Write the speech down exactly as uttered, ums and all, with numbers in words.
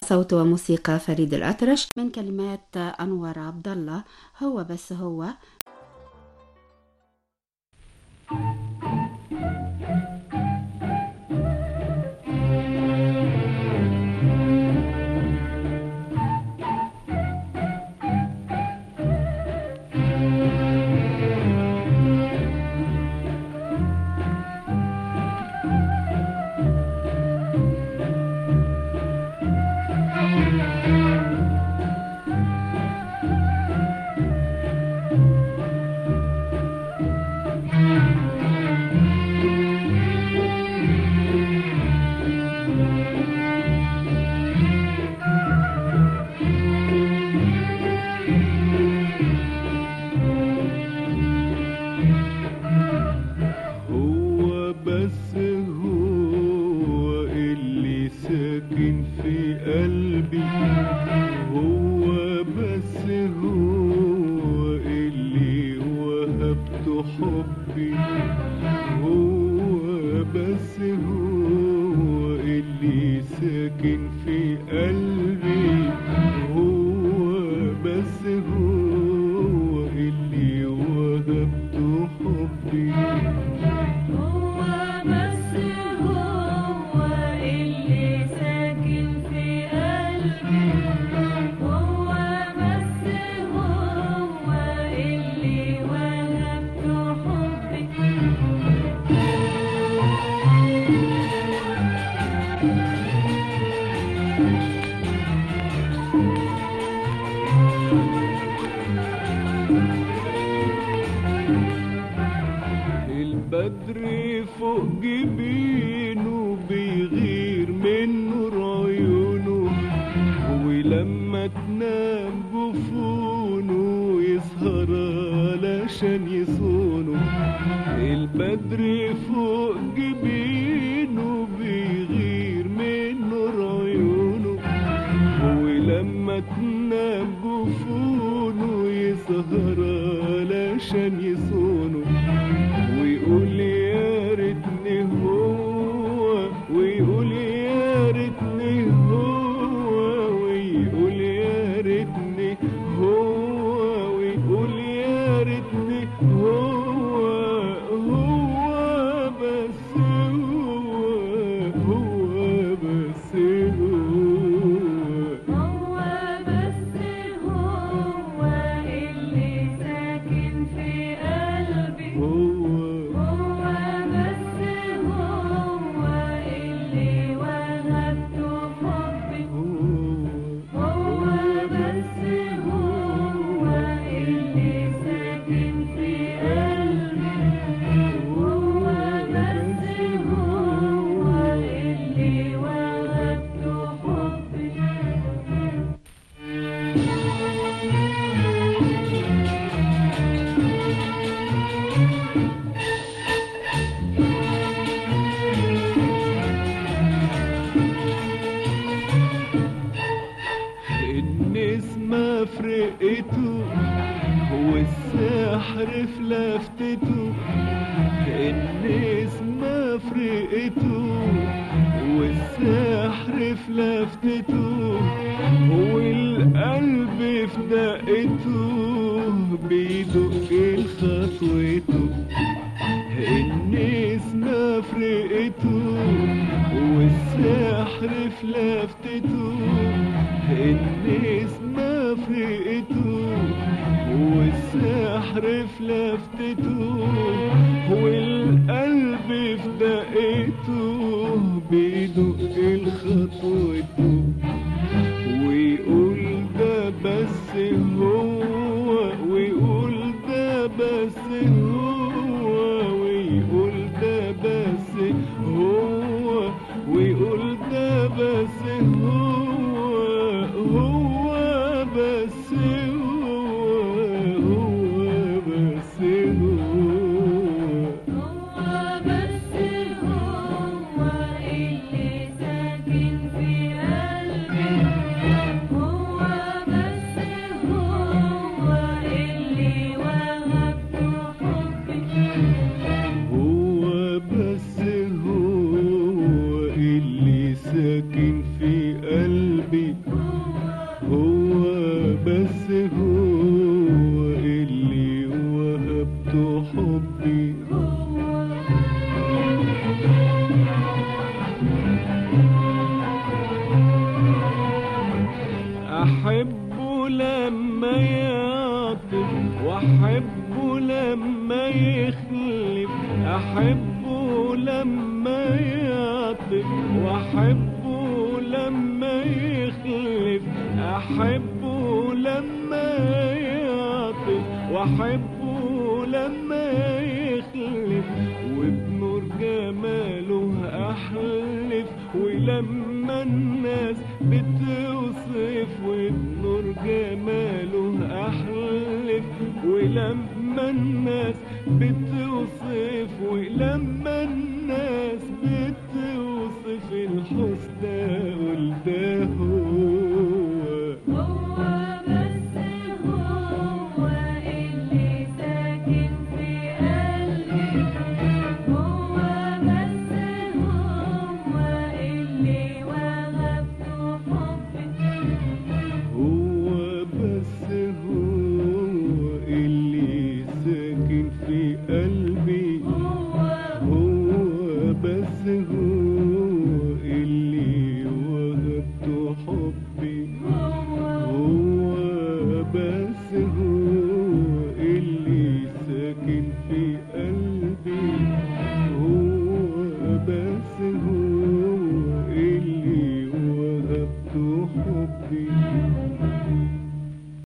صوت وموسيقى فريد الأطرش من كلمات أنور عبد الله. هو بس هو. البدر فوق جبينه بيغير من نور عيونه، ولما تنام جفونه يسهر علشان يصونه. البدر فوق جبينه بيغير من نور عيونه، ولما تنام جفونه يسهر علشان يصونه. ويقول يا ريتني هو، ويقول يا ريتني هو، ويقول يا ريتني هو، ويقول يا ريتني هو. هو بس هو، هو بس هو، هو بس هو اللي ساكن في قلبي. هو بس هو اللي وهبته حبي. هو بس هو اللي ساكن في قلبي. هو بس هو اللي وهبته حبي. النسمة فرقته والسحر في لفتته. النسمة فرقته والسحر في لفتته، والقلب في دقته بيدق لخطوته. النسمة فرقته والسحر في لفتته. النسمة فرقته والسحر في لفتته، والقلب في دقته بيدق لخطوته. ويقول ده بس هو، ويقول ده بس هو، ويقول ده بس هو، ويقول ده بس هو. هو بس هو، هو بس هو. هو بس هو اللي وهبته حبي. أحبه لما يعطف وأحبه لما يخلف، أحبه لما يعطف وأحبه لما يخلف، أحبه لما يعطف وأحبه لما يخلف، وبنور جماله أحلف ولما الناس بتوصف، وبنور جماله أحلف ولما الناس بتوصف، ولما الناس